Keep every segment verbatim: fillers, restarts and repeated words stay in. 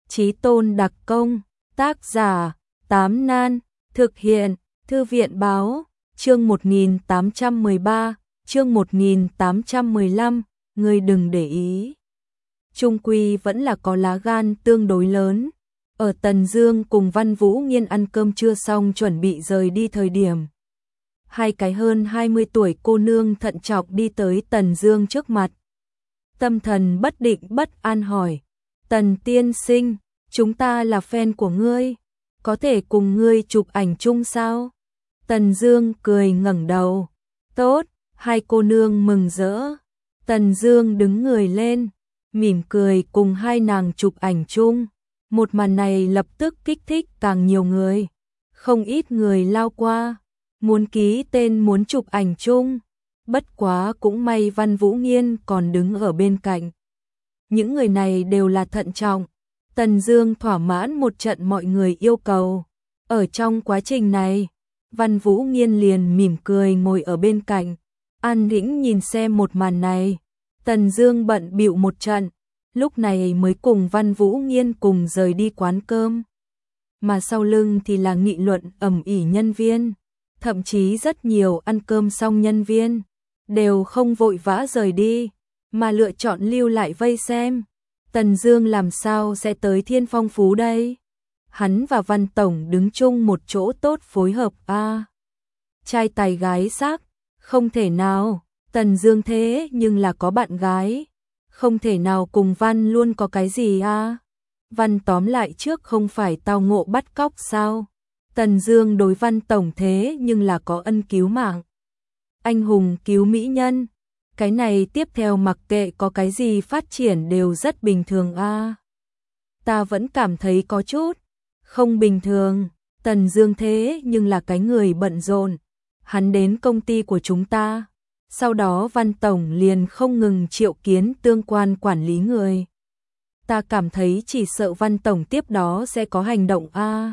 Chí tôn đặc công, tác giả, Tám Nan, thực hiện, Thư viện báo, chương một nghìn tám trăm mười ba, chương một nghìn tám trăm mười lăm, ngươi đừng để ý. Trung quy vẫn là có lá gan tương đối lớn. Ở Tần Dương cùng Văn Vũ Nghiên ăn cơm trưa xong chuẩn bị rời đi thời điểm. Hai cái hơn hai mươi tuổi cô nương thận trọng đi tới Tần Dương trước mặt. Tâm thần bất định bất an hỏi, Tần tiên sinh, chúng ta là fan của ngươi, có thể cùng ngươi chụp ảnh chung sao? Tần Dương cười ngẩng đầu, tốt, hai cô nương mừng rỡ. Tần Dương đứng người lên, mỉm cười cùng hai nàng chụp ảnh chung. Một màn này lập tức kích thích càng nhiều người, không ít người lao qua, muốn ký tên muốn chụp ảnh chung. Bất quá cũng may Văn Vũ Nghiên còn đứng ở bên cạnh. Những người này đều là thận trọng. Tần Dương thỏa mãn một trận mọi người yêu cầu. Ở trong quá trình này, Văn Vũ Nghiên liền mỉm cười ngồi ở bên cạnh, an tĩnh nhìn xem một màn này. Tần Dương bận bịu một trận, lúc này mới cùng Văn Vũ Nghiên cùng rời đi quán cơm. Mà sau lưng thì là nghị luận ầm ĩ nhân viên, thậm chí rất nhiều ăn cơm xong nhân viên đều không vội vã rời đi, mà lựa chọn lưu lại vây xem. Tần Dương làm sao sẽ tới Thiên Phong Phú đây? Hắn và Văn tổng đứng chung một chỗ tốt phối hợp a. À, trai tài gái sắc, không thể nào. Tần Dương thế nhưng là có bạn gái, không thể nào cùng Văn luôn có cái gì a. À? Văn tóm lại trước không phải tao ngộ bắt cóc sao? Tần Dương đối Văn tổng thế nhưng là có ân cứu mạng, anh hùng cứu mỹ nhân. Cái này tiếp theo mặc kệ có cái gì phát triển đều rất bình thường a. À, ta vẫn cảm thấy có chút không bình thường. Tần Dương thế nhưng là cái người bận rộn, hắn đến công ty của chúng ta, sau đó Văn tổng liền không ngừng triệu kiến tương quan quản lý người. Ta cảm thấy chỉ sợ Văn tổng tiếp đó sẽ có hành động a. À,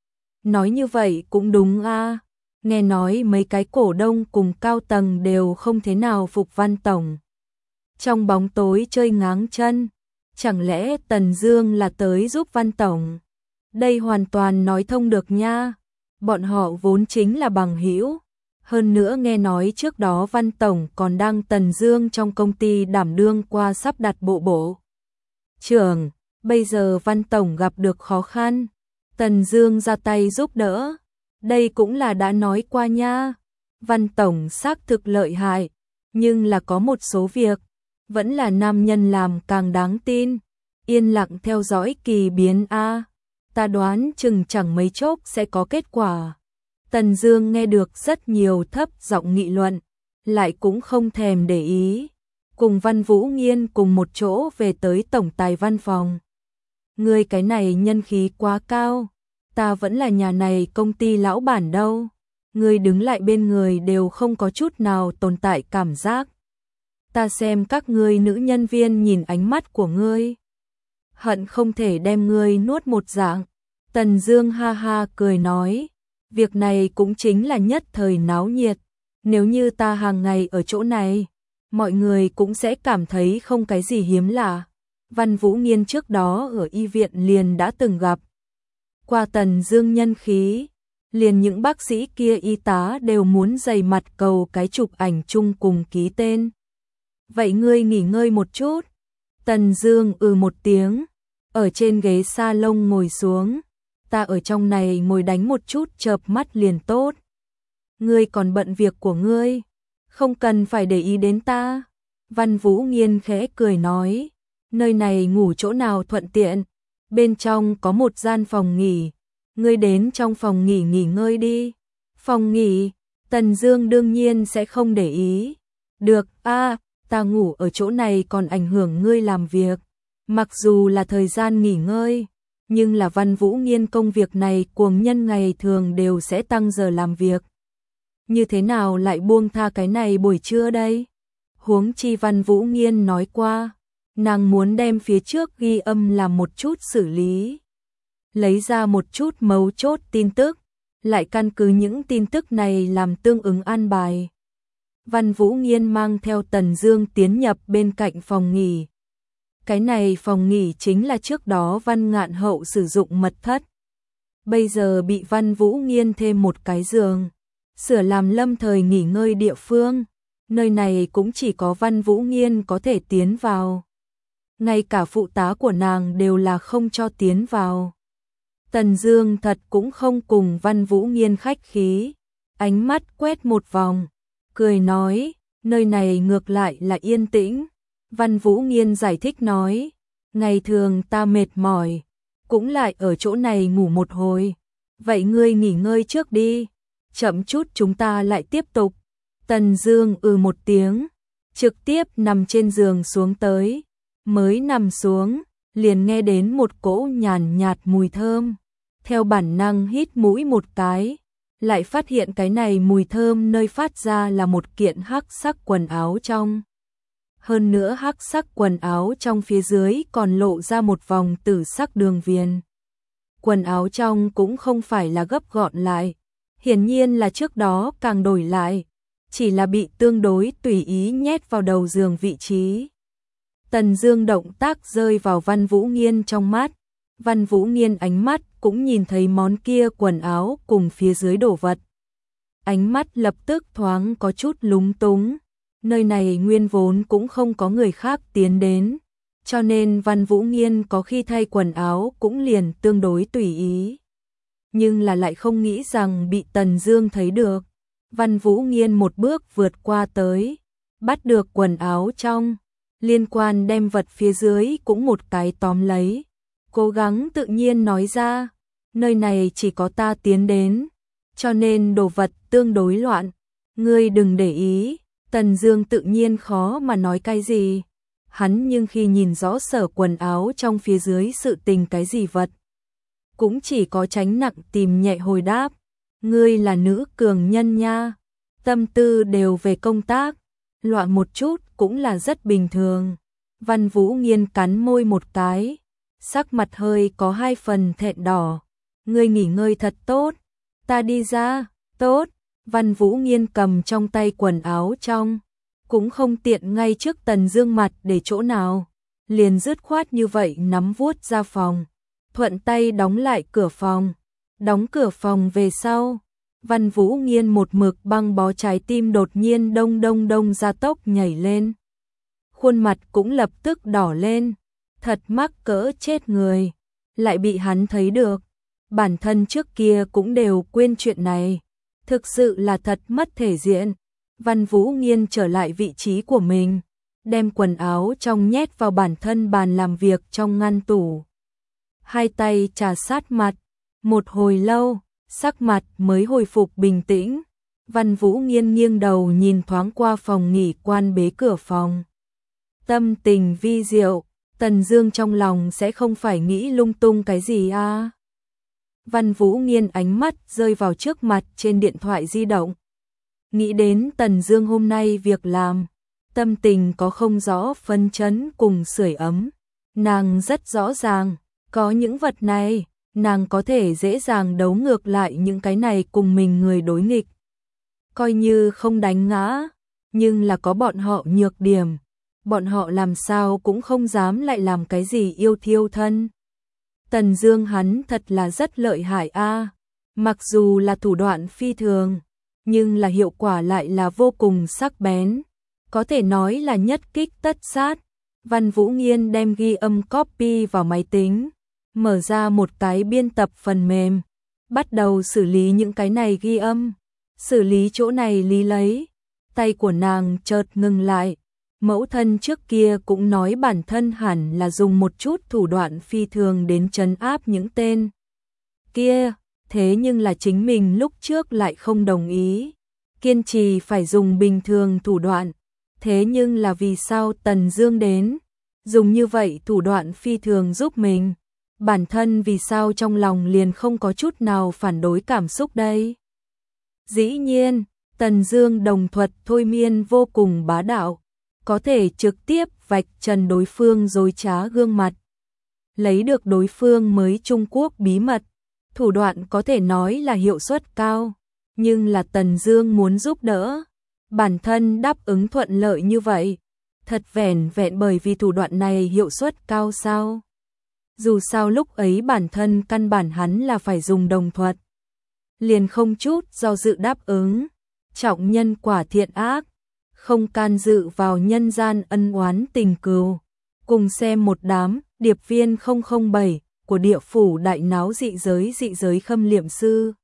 nói như vậy cũng đúng a. À, nghe nói mấy cái cổ đông cùng cao tầng đều không thế nào phục Văn tổng. Trong bóng tối chơi ngáng chân, chẳng lẽ Tần Dương là tới giúp Văn tổng? Đây hoàn toàn nói thông được nha. Bọn họ vốn chính là bằng hữu. Hơn nữa nghe nói trước đó Văn tổng còn đang Tần Dương trong công ty đảm đương qua sắp đặt bộ bộ trưởng, bây giờ Văn tổng gặp được khó khăn, Tần Dương ra tay giúp đỡ. Đây cũng là đã nói qua nha. Văn tổng xác thực lợi hại, nhưng là có một số việc vẫn là nam nhân làm càng đáng tin. Yên lặng theo dõi kỳ biến a. À, ta đoán chừng chẳng mấy chốc sẽ có kết quả. Tần Dương nghe được rất nhiều thấp giọng nghị luận, lại cũng không thèm để ý, cùng Văn Vũ Nghiên cùng một chỗ về tới tổng tài văn phòng. Ngươi cái này nhân khí quá cao, ta vẫn là nhà này công ty lão bản đâu. Ngươi đứng lại bên người đều không có chút nào tồn tại cảm giác. Ta xem các ngươi nữ nhân viên nhìn ánh mắt của ngươi, hận không thể đem ngươi nuốt một dạng. Tần Dương ha ha cười nói, việc này cũng chính là nhất thời náo nhiệt. Nếu như ta hàng ngày ở chỗ này, mọi người cũng sẽ cảm thấy không cái gì hiếm lạ. Văn Vũ Nghiên trước đó ở y viện liền đã từng gặp qua Tần Dương nhân khí, liền những bác sĩ kia y tá đều muốn dày mặt cầu cái chụp ảnh chung cùng ký tên. Vậy ngươi nghỉ ngơi một chút. Tần Dương ừ một tiếng, ở trên ghế salon ngồi xuống. Ta ở trong này ngồi đánh một chút chợp mắt liền tốt. Ngươi còn bận việc của ngươi, không cần phải để ý đến ta. Văn Vũ Nghiên khẽ cười nói, nơi này ngủ chỗ nào thuận tiện, bên trong có một gian phòng nghỉ, ngươi đến trong phòng nghỉ nghỉ ngơi đi. Phòng nghỉ? Tần Dương đương nhiên sẽ không để ý. Được, a, à, ta ngủ ở chỗ này còn ảnh hưởng ngươi làm việc. Mặc dù là thời gian nghỉ ngơi, nhưng là Văn Vũ Nghiên công việc này cuồng nhân ngày thường đều sẽ tăng giờ làm việc. Như thế nào lại buông tha cái này buổi trưa đây? Huống chi Văn Vũ Nghiên nói qua, nàng muốn đem phía trước ghi âm làm một chút xử lý, lấy ra một chút mấu chốt tin tức, lại căn cứ những tin tức này làm tương ứng an bài. Văn Vũ Nghiên mang theo Tần Dương tiến nhập bên cạnh phòng nghỉ. Cái này phòng nghỉ chính là trước đó Văn Ngạn Hậu sử dụng mật thất. Bây giờ bị Văn Vũ Nghiên thêm một cái giường, sửa làm lâm thời nghỉ ngơi địa phương. Nơi này cũng chỉ có Văn Vũ Nghiên có thể tiến vào. Ngay cả phụ tá của nàng đều là không cho tiến vào. Tần Dương thật cũng không cùng Văn Vũ Nghiên khách khí, ánh mắt quét một vòng, cười nói, nơi này ngược lại là yên tĩnh. Văn Vũ Nghiên giải thích nói, ngày thường ta mệt mỏi, cũng lại ở chỗ này ngủ một hồi, vậy ngươi nghỉ ngơi trước đi, chậm chút chúng ta lại tiếp tục. Tần Dương ừ một tiếng, trực tiếp nằm trên giường xuống tới, mới nằm xuống, liền nghe đến một cỗ nhàn nhạt mùi thơm, theo bản năng hít mũi một cái, lại phát hiện cái này mùi thơm nơi phát ra là một kiện hắc sắc quần áo trong. Hơn nữa hắc sắc quần áo trong phía dưới còn lộ ra một vòng tử sắc đường viền. Quần áo trong cũng không phải là gấp gọn lại, hiển nhiên là trước đó càng đổi lại, chỉ là bị tương đối tùy ý nhét vào đầu giường vị trí. Tần Dương động tác rơi vào Văn Vũ Nghiên trong mắt, Văn Vũ Nghiên ánh mắt cũng nhìn thấy món kia quần áo cùng phía dưới đồ vật. Ánh mắt lập tức thoáng có chút lúng túng, nơi này nguyên vốn cũng không có người khác tiến đến, cho nên Văn Vũ Nghiên có khi thay quần áo cũng liền tương đối tùy ý. Nhưng là lại không nghĩ rằng bị Tần Dương thấy được. Văn Vũ Nghiên một bước vượt qua tới, bắt được quần áo trong, liên quan đem vật phía dưới cũng một cái tóm lấy, cố gắng tự nhiên nói ra, nơi này chỉ có ta tiến đến, cho nên đồ vật tương đối loạn, ngươi đừng để ý. Tần Dương tự nhiên khó mà nói cái gì, hắn nhưng khi nhìn rõ sở quần áo trong phía dưới sự tình cái gì vật, cũng chỉ có tránh nặng tìm nhẹ hồi đáp, ngươi là nữ cường nhân nha, tâm tư đều về công tác, loạn một chút cũng là rất bình thường. Văn Vũ Nghiên cắn môi một cái, sắc mặt hơi có hai phần thẹn đỏ, ngươi nghỉ ngơi thật tốt, ta đi ra. Tốt. Văn Vũ Nghiên cầm trong tay quần áo trong, cũng không tiện ngay trước Tần Dương mặt để chỗ nào, liền dứt khoát như vậy nắm vuốt ra phòng, thuận tay đóng lại cửa phòng. Đóng cửa phòng về sau, Văn Vũ Nghiên một mực băng bó trái tim đột nhiên đông đông đông gia tốc nhảy lên. Khuôn mặt cũng lập tức đỏ lên, thật mắc cỡ chết người, lại bị hắn thấy được. Bản thân trước kia cũng đều quên chuyện này, thực sự là thật mất thể diện. Văn Vũ Nghiên trở lại vị trí của mình, đem quần áo trong nhét vào bản thân bàn làm việc trong ngăn tủ. Hai tay trà sát mặt, một hồi lâu, sắc mặt mới hồi phục bình tĩnh. Văn Vũ Nghiên nghiêng đầu nhìn thoáng qua phòng nghỉ quan bế cửa phòng. Tâm tình vi diệu, Tần Dương trong lòng sẽ không phải nghĩ lung tung cái gì à? Văn Vũ Nghiên ánh mắt rơi vào trước mặt trên điện thoại di động. Nghĩ đến Tần Dương hôm nay việc làm, tâm tình có không rõ phấn chấn cùng sưởi ấm. Nàng rất rõ ràng, có những vật này, nàng có thể dễ dàng đấu ngược lại những cái này cùng mình người đối nghịch. Coi như không đánh ngã, nhưng là có bọn họ nhược điểm, bọn họ làm sao cũng không dám lại làm cái gì yêu thiêu thân. Tần Dương hắn thật là rất lợi hại a, mặc dù là thủ đoạn phi thường, nhưng là hiệu quả lại là vô cùng sắc bén, có thể nói là nhất kích tất sát. Văn Vũ Nghiên đem ghi âm copy vào máy tính, mở ra một cái biên tập phần mềm, bắt đầu xử lý những cái này ghi âm. Xử lý chỗ này lý lấy, tay của nàng chợt ngừng lại. Mẫu thân trước kia cũng nói bản thân hẳn là dùng một chút thủ đoạn phi thường đến trấn áp những tên kia, thế nhưng là chính mình lúc trước lại không đồng ý, kiên trì phải dùng bình thường thủ đoạn. Thế nhưng là vì sao Tần Dương đến, dùng như vậy thủ đoạn phi thường giúp mình, bản thân vì sao trong lòng liền không có chút nào phản đối cảm xúc đây? Dĩ nhiên, Tần Dương đồng thuật thôi miên vô cùng bá đạo, có thể trực tiếp vạch trần đối phương dối trá gương mặt, lấy được đối phương mới Trung Quốc bí mật, thủ đoạn có thể nói là hiệu suất cao, nhưng là Tần Dương muốn giúp đỡ, bản thân đáp ứng thuận lợi như vậy, Thật vẻn vẹn bởi vì thủ đoạn này hiệu suất cao sao? Dù sao lúc ấy bản thân căn bản hắn là phải dùng đồng thuật. Liền không chút do dự đáp ứng. Trọng nhân quả thiện ác, không can dự vào nhân gian ân oán tình cừu. Cùng xem một đám điệp viên không không bảy của địa phủ đại náo dị giới dị giới khâm liệm sư.